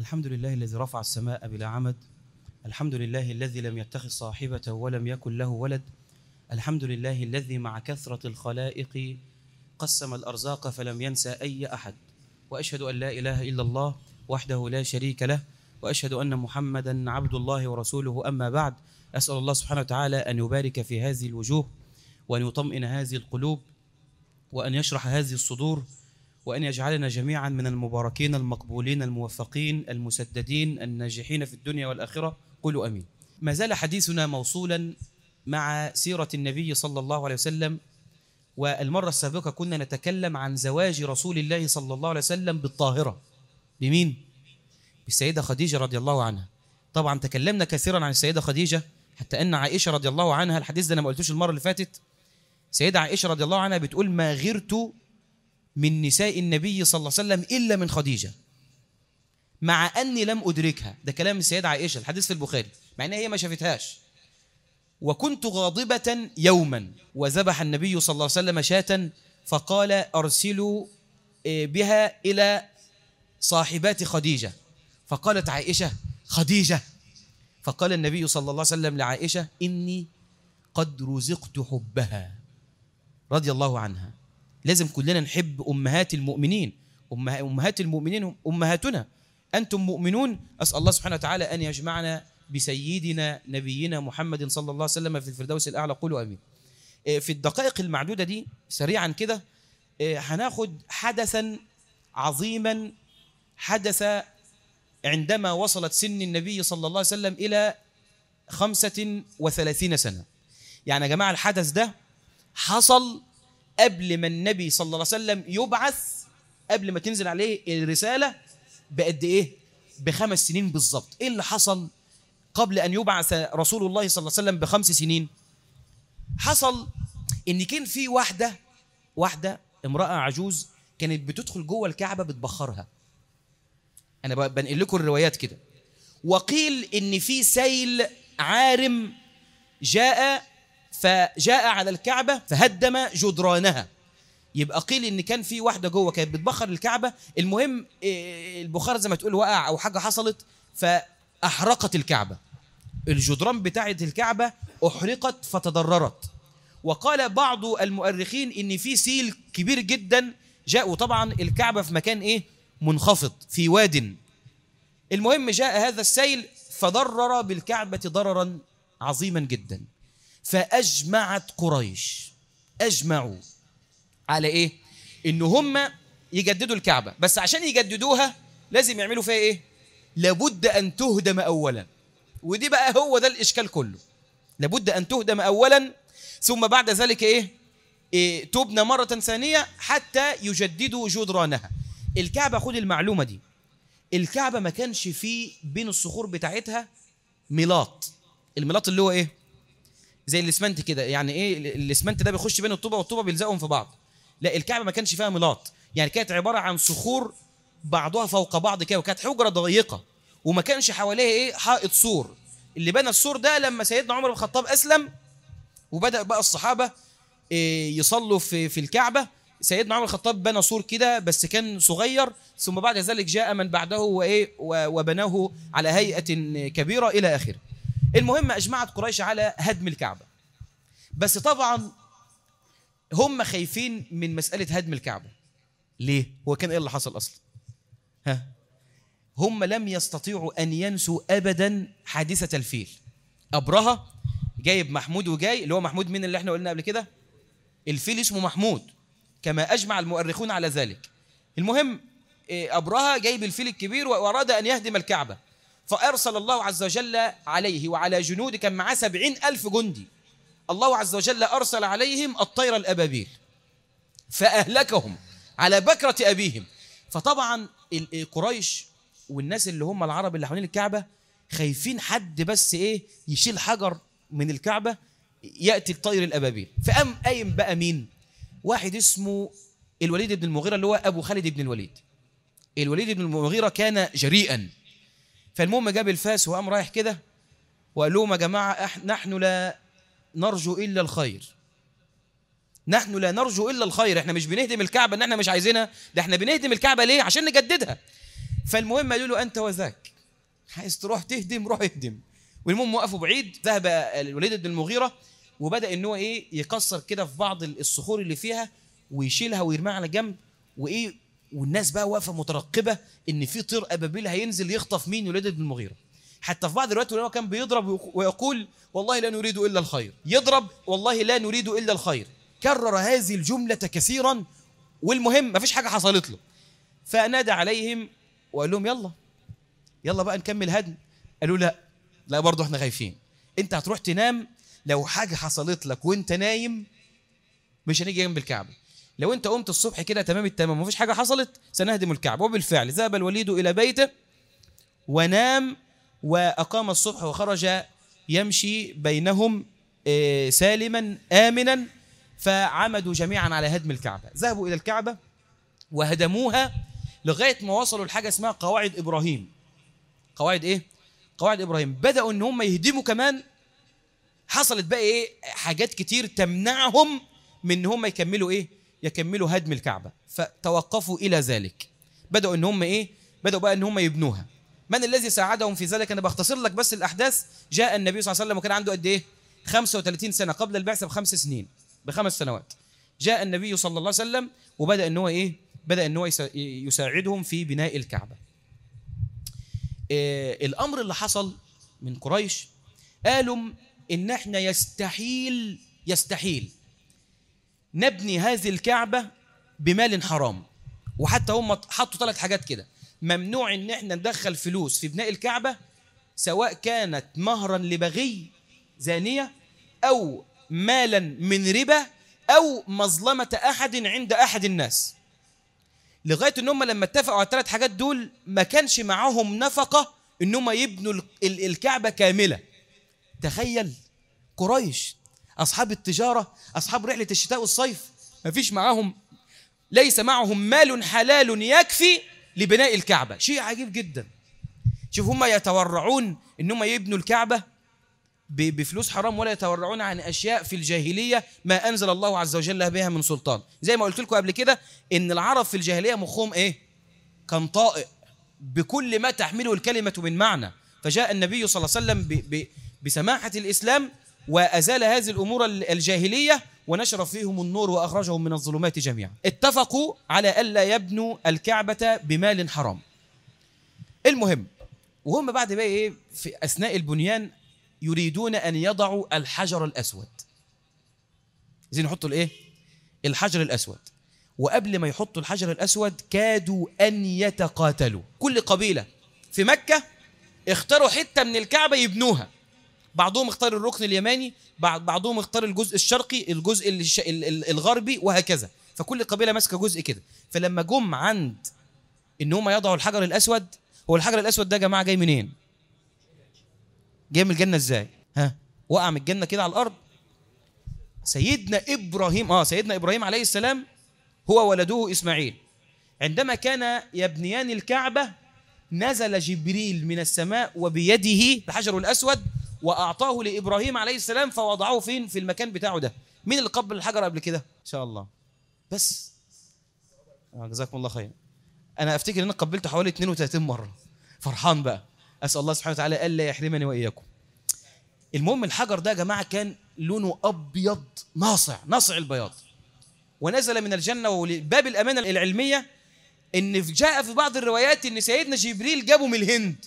الحمد لله الذي رفع السماء بلا عمد. الحمد لله الذي لم يتخذ صاحبة ولم يكن له ولد. الحمد لله الذي مع كثرة الخلائق قسم الأرزاق فلم ينسى أي أحد. وأشهد أن لا إله إلا الله وحده لا شريك له، وأشهد أن محمدا عبد الله ورسوله. أما بعد، أسأل الله سبحانه وتعالى أن يبارك في هذه الوجوه، وأن يطمئن هذه القلوب، وأن يشرح هذه الصدور، وأن يجعلنا جميعا من المباركين المقبولين الموفقين المسددين الناجحين في الدنيا والآخرة. قولوا أمين. ما زال حديثنا موصولا مع سيرة النبي صلى الله عليه وسلم، والمرة السابقة كنا نتكلم عن زواج رسول الله صلى الله عليه وسلم بالطاهرة. بمين؟ بالسيدة خديجة رضي الله عنها. طبعا تكلمنا كثيرا عن السيدة خديجة، حتى أن عائشة رضي الله عنها، الحديث ده أنا ما قلتوش المرة اللي فاتت، سيدة عائشة رضي الله عنها بتقول: ما غرت من نساء النبي صلى الله عليه وسلم إلا من خديجة، مع أني لم أدركها. ده كلام السيدة عائشة، الحديث في البخاري، مع أنها هي ما شافتهاش. وكنت غاضبة يوما وذبح النبي صلى الله عليه وسلم شاة، فقال: أرسلوا بها إلى صاحبات خديجة. فقالت عائشة: خديجة؟ فقال النبي صلى الله عليه وسلم لعائشة: إني قد رزقت حبها رضي الله عنها. لازم كلنا نحب أمهات المؤمنين. أمهات المؤمنين أمهاتنا، أنتم مؤمنون. أسأل الله سبحانه وتعالى أن يجمعنا بسيدنا نبينا محمد صلى الله عليه وسلم في الفردوس الأعلى. قولوا أمين. في الدقائق المعدودة دي سريعا كده هناخد حدثا عظيما حدث عندما وصلت سن النبي صلى الله عليه وسلم إلى 35 سنة. يعني يا جماعة الحدث ده حصل قبل ما النبي صلى الله عليه وسلم يبعث، قبل ما تنزل عليه الرسالة بقد إيه؟ ب5 سنين بالظبط. إيه اللي حصل قبل أن يبعث رسول الله صلى الله عليه وسلم ب5 سنين؟ حصل إن كان في واحدة امرأة عجوز كانت بتدخل جوه الكعبة بتبخرها. أنا بنقل لكم الروايات كده. وقيل إن في سيل عارم فجاء على الكعبة فهدم جدرانها. يبقى قيل إن كان في واحدة جوه كانت بتبخر الكعبة. المهم البخار زي ما تقول وقع أو حاجة حصلت فأحرقت الكعبة. الجدران بتاعة الكعبة أحرقت فتضررت. وقال بعض المؤرخين إن في سيل كبير جدا جاء، وطبعا الكعبة في مكان إيه؟ منخفض في واد. المهم جاء هذا السيل فضرر بالكعبة ضررا عظيما جدا. فأجمعت قريش، أجمعوا على إيه؟ إن هم يجددوا الكعبة، بس عشان يجددوها لازم يعملوا فيها إيه؟ لابد أن تهدم أولا. ودي بقى هو ده الإشكال كله. لابد أن تهدم أولا، ثم بعد ذلك إيه؟ تبنى مرة ثانية حتى يجددوا جدرانها. الكعبة، خد المعلومة دي، الكعبة ما كانش فيه بين الصخور بتاعتها ميلاط. الميلاط اللي هو إيه؟ زي الاسمنت كده. يعني إيه الاسمنت ده؟ بيخش بين الطوبة والطوبة بيلزقهم في بعض. لا، الكعبة ما كانش فيها ميلاط، يعني كانت عبارة عن صخور بعضها فوق بعض كده، وكانت حجرة ضيقة، وما كانش حواليها إيه؟ حائط سور. اللي بنى السور ده لما سيدنا عمر بن الخطاب أسلم وبدأ بقى الصحابة يصلوا في الكعبة، سيدنا عمر الخطاب بنى سور كده بس كان صغير، ثم بعد ذلك جاء من بعده وبناه على هيئة كبيرة إلى آخره. المهم أجمعت قريش على هدم الكعبة، بس طبعا هم خايفين من مسألة هدم الكعبة. ليه؟ هو كان إيه اللي حصل أصلا؟ هم لم يستطيعوا أن ينسوا أبدا حادثة الفيل. أبرهة جايب محمود، وجاي اللي هو محمود من اللي احنا قلنا قبل كده، الفيل اسمه محمود كما أجمع المؤرخون على ذلك. المهم أبرهة جايب الفيل الكبير وأراد أن يهدم الكعبة، فأرسل الله عز وجل عليه وعلى جنود، كان معاه 70,000 جندي. الله عز وجل أرسل عليهم الطير الأبابيل فأهلكهم على بكرة أبيهم. فطبعا قريش والناس اللي هم العرب اللي حوالين الكعبة خايفين حد بس إيه يشيل حجر من الكعبة يأتي الطير الأبابيل. فقام قايم بقى مين؟ واحد اسمه الوليد بن المغيرة، اللي هو أبو خالد بن الوليد. الوليد بن المغيرة كان جريئا. فالمهم جاب الفاس وقام رايح كده وقال لهم: يا جماعة نحن لا نرجو إلا الخير، نحن لا نرجو إلا الخير. احنا مش بنهدم الكعبة ان احنا مش عايزينها، ده احنا بنهدم الكعبة ليه؟ عشان نجددها. فالمهم قالوا له أنت وذاك، عايز تروح تهدم روح اهدم. والمهم وقفوا بعيد. ذهب الوليد بن المغيرة وبدأ إن هو يكسر كده في بعض الصخور اللي فيها ويشيلها ويرميها على جنب والناس بقى واقفة مترقبة إن في طير أبابيل هينزل يخطف مين؟ الوليد بن المغيرة. حتى في بعض الروايات هو كان بيضرب ويقول والله لا نريد إلا الخير، يضرب والله لا نريد إلا الخير. كرر هذه الجملة كثيرا. والمهم ما فيش حاجة حصلت له، فنادى عليهم وقال لهم يلا بقى نكمل هدم. قالوا لا برضه احنا خايفين، انت هتروح تنام، لو حاجة حصلت لك وانت نايم مش هنيجي جنب الكعبة، لو انت قمت الصبح كده تمام التمام ومفيش حاجة حصلت سنهدم الكعبة. وبالفعل ذهب الوليد إلى بيته ونام، وأقام الصبح وخرج يمشي بينهم سالما آمنا. فعمدوا جميعا على هدم الكعبة. ذهبوا إلى الكعبة وهدموها لغاية ما وصلوا لحاجة اسمها قواعد إبراهيم. قواعد إيه؟ قواعد إبراهيم. بدأوا إن هم يهدموا كمان. حصلت بقى حاجات كتير تمنعهم من إن هم يكملوا هدم الكعبة، فتوقفوا إلى ذلك. بدأوا إن هم بدأوا بقى إن هم يبنوها. من الذي ساعدهم في ذلك؟ أنا بختصر لك بس الأحداث. جاء النبي صلى الله عليه وسلم وكان عنده قد إيه؟ 35 سنة قبل البعثة ب5 سنين، ب5 سنوات. جاء النبي صلى الله عليه وسلم وبدأ إن هو بدأ إن هو يساعدهم في بناء الكعبة. الأمر اللي حصل من قريش، قالوا إن إحنا يستحيل نبني هذه الكعبة بمال حرام. وحتى هم حطوا 3 حاجات كده: ممنوع إن إحنا ندخل فلوس في بناء الكعبة، سواء كانت مهرا لبغي زانية أو مالا من ربا أو مظلمة أحد عند أحد الناس. لغاية إن هم لما اتفقوا على 3 حاجات دول ما كانش معاهم نفقة إن هم يبنوا الكعبة كاملة. تخيل قريش أصحاب التجارة، أصحاب رحلة الشتاء والصيف، ما فيش معاهم، ليس معهم مال حلال يكفي لبناء الكعبة. شيء عجيب جدا. شوف هم يتورعون إن هم يبنوا الكعبة بفلوس حرام، ولا يتورعون عن أشياء في الجاهلية ما أنزل الله عز وجل بها من سلطان. زي ما قلت لكم قبل كده إن العرب في الجاهلية مخهم كان طائق بكل ما تحمله الكلمة من معنى. فجاء النبي صلى الله عليه وسلم بسماحة الإسلام وأزال هذه الأمور الجاهلية ونشر فيهم النور وأخرجهم من الظلمات جميعا. اتفقوا على ألا يبنوا الكعبة بمال حرام. المهم وهم بعد بقى في أثناء البنيان يريدون أن يضعوا الحجر الأسود. عايزين يحطوا الحجر الأسود. وقبل ما يحطوا الحجر الأسود كادوا أن يتقاتلوا. كل قبيلة في مكة اختاروا حتة من الكعبة يبنوها. بعضهم اختار الركن اليماني، بعضهم اختار الجزء الشرقي، الجزء الغربي، وهكذا. فكل قبيلة ماسكة جزء كده. فلما جم عند إن هم يضعوا الحجر الأسود، هو الحجر الأسود ده يا جماعة جاي منين؟ جاي من الجنة ازاي؟ وقع من الجنة كده على الأرض. سيدنا إبراهيم عليه السلام هو ولده إسماعيل عندما كان يبنيان الكعبة نزل جبريل من السماء وبيده الحجر الأسود وأعطاه لإبراهيم عليه السلام فوضعه فين؟ في المكان بتاعه ده. مين اللي قبل الحجر قبل كده؟ إن شاء الله. بس جزاكم الله خير. أنا أفتكر أن أنا قبلته حوالي 32 مرة. فرحان بقى، أسأل الله سبحانه وتعالى ألا يحرمني وإياكم. المهم الحجر ده يا جماعة كان لونه أبيض ناصع البياض، ونزل من الجنة. وباب الأمانة العلمية إن جاء في بعض الروايات إن سيدنا جبريل جابه من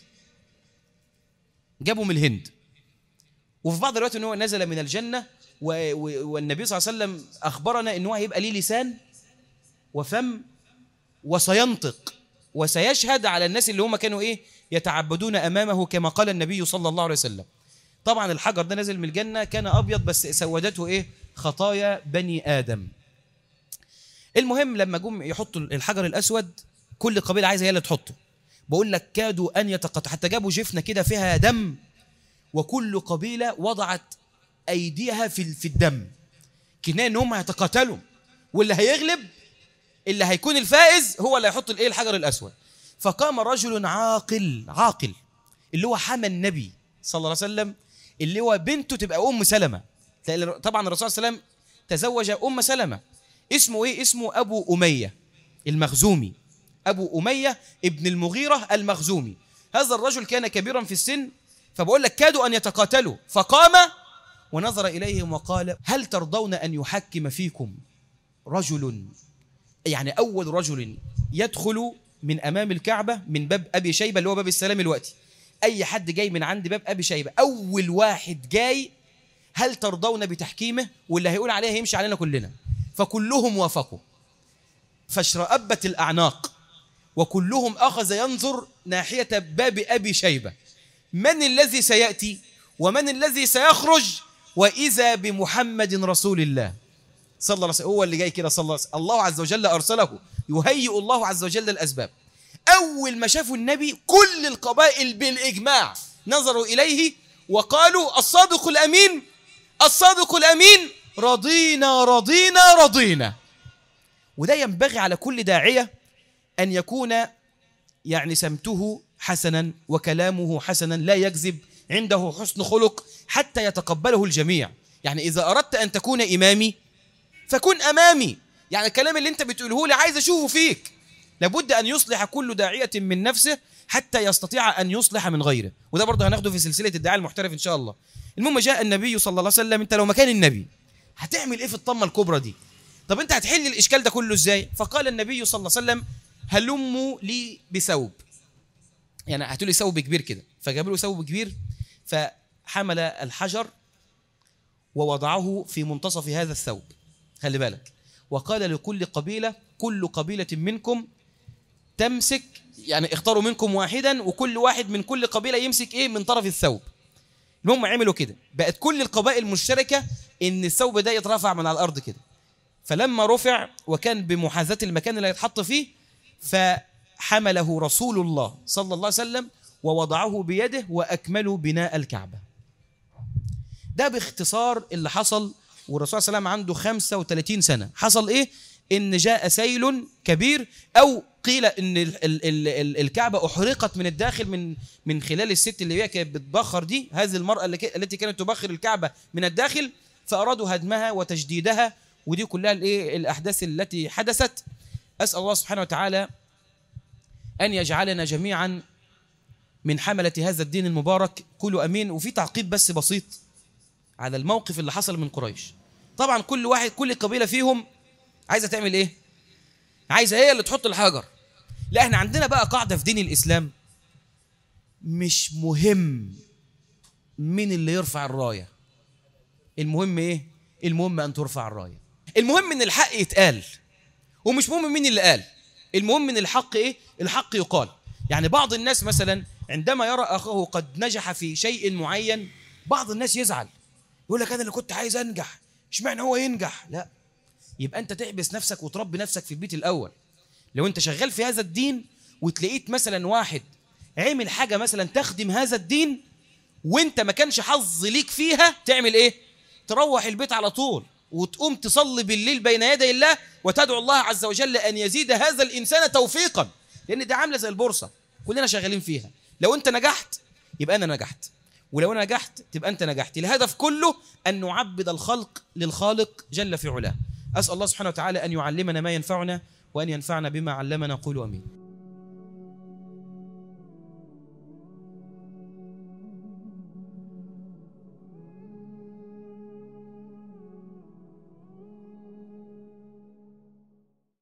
الهند. وفي بعض الروايات إنه نزل من الجنة. والنبي صلى الله عليه وسلم أخبرنا إنه هيبقى ليه لسان وفم وسينطق وسيشهد على الناس اللي هم كانوا يتعبدون أمامه كما قال النبي صلى الله عليه وسلم. طبعا الحجر ده نزل من الجنة كان أبيض بس سودته خطايا بني آدم. المهم لما جم يحطوا الحجر الأسود كل قبيلة عايزة هي اللي تحطه. بقول لك كادوا أن يتقطع، حتى جابوا جفنة كده فيها دم، وكل قبيلة وضعت أيديها في الدم كنا إن هم هيتقاتلوا، واللي هيغلب اللي هيكون الفائز هو اللي هيحط الحجر الأسود. فقام رجل عاقل اللي هو حمى النبي صلى الله عليه وسلم، اللي هو بنته تبقى أم سلمة. طبعا الرسول صلى الله عليه وسلم تزوج أم سلمة. اسمه اسمه أبو أمية المخزومي. أبو أمية ابن المغيرة المخزومي. هذا الرجل كان كبيرا في السن، فبقول لك كادوا أن يتقاتلوا، فقام ونظر إليهم وقال: هل ترضون أن يحكم فيكم رجل، يعني أول رجل يدخل من أمام الكعبة من باب أبي شيبة اللي هو باب السلام الوقتي، أي حد جاي من عند باب أبي شيبة أول واحد جاي، هل ترضون بتحكيمه؟ واللي هيقول عليه هيمشي علينا كلنا. فكلهم وافقوا، فاشرأبت الأعناق، وكلهم أخذ ينظر ناحية باب أبي شيبة، من الذي سيأتي ومن الذي سيخرج، وإذا بمحمد رسول الله صلى الله عليه وسلم، هو اللي جاي كده صلى الله عليه وسلم. الله عز وجل أرسله، يهيئ الله عز وجل الأسباب. أول ما شافوا النبي كل القبائل بالإجماع نظروا إليه وقالوا: الصادق الأمين، الصادق الأمين، رضينا رضينا رضينا. وده ينبغي على كل داعية أن يكون يعني سمته حسنا وكلامه حسنا، لا يكذب، عنده حسن خلق حتى يتقبله الجميع. يعني إذا أردت أن تكون إمامي فكن أمامي، يعني الكلام اللي أنت بتقوله لي عايز أشوفه فيك. لابد أن يصلح كل داعية من نفسه حتى يستطيع أن يصلح من غيره، وده برضه هناخده في سلسلة الدعاء المحترف إن شاء الله. المهم جاء النبي صلى الله عليه وسلم. أنت لو مكان النبي هتعمل إيه في الطمة الكبرى دي؟ طب أنت هتحل الإشكال ده كله إزاي؟ فقال النبي صلى الله عليه وسلم: هلموا لي بثوب، يعني هاتوا لي ثوب كبير كده. فجابوا له ثوب كبير، فحمل الحجر ووضعه في منتصف هذا الثوب، خلي بالك، وقال لكل قبيلة: كل قبيلة منكم تمسك، يعني اختاروا منكم واحدا، وكل واحد من كل قبيلة يمسك ايه من طرف الثوب. المهم عملوا كده، بقت كل القبائل مشتركة ان الثوب ده يترفع من على الارض كده. فلما رفع وكان بمحاذاة المكان اللي يتحط فيه، فحمله رسول الله صلى الله عليه وسلم ووضعه بيده وأكملوا بناء الكعبة. ده باختصار اللي حصل. والرسول صلى الله عليه وسلم عنده 35 سنة. حصل ايه؟ ان جاء سيل كبير، او قيل ان الكعبة احرقت من الداخل من خلال الست اللي هي كانت بتبخر دي، هذه المرأة التي كانت تبخر الكعبة من الداخل، فأرادوا هدمها وتجديدها. ودي كلها الأحداث التي حدثت. أسأل الله سبحانه وتعالى أن يجعلنا جميعا من حملة هذا الدين المبارك. قولوا أمين. وفي تعقيب بس بسيط على الموقف اللي حصل من قريش. طبعا كل قبيلة فيهم عايزة تعمل إيه؟ عايزة هي اللي تحط الحجر. لا، احنا عندنا بقى قاعدة في دين الإسلام: مش مهم مين اللي يرفع الراية، المهم إيه؟ المهم أن ترفع الراية. المهم إن الحق يتقال، ومش مهم مين اللي قال، المهم إن الحق إيه؟ الحق يقال. يعني بعض الناس مثلا عندما يرى أخاه قد نجح في شيء معين، بعض الناس يزعل، يقول لك: أنا اللي كنت عايز أنجح، اشمعنى هو ينجح؟ لا، يبقى أنت تحبس نفسك وتربي نفسك في البيت الأول. لو أنت شغال في هذا الدين وتلاقيت مثلا واحد عمل حاجة مثلا تخدم هذا الدين وأنت ما كانش حظ ليك فيها، تعمل إيه؟ تروح البيت على طول وتقوم تصلي بالليل بين يدي الله وتدعو الله عز وجل أن يزيد هذا الإنسان توفيقا، لأن ده عاملة زي البورصة كلنا شغالين فيها. لو أنت نجحت يبقى أنا نجحت، ولو أنا نجحت تبقى أنت نجحت. الهدف كله أن نعبد الخلق للخالق جل في علاه. أسأل الله سبحانه وتعالى أن يعلمنا ما ينفعنا وأن ينفعنا بما علمنا. قولوا أمين.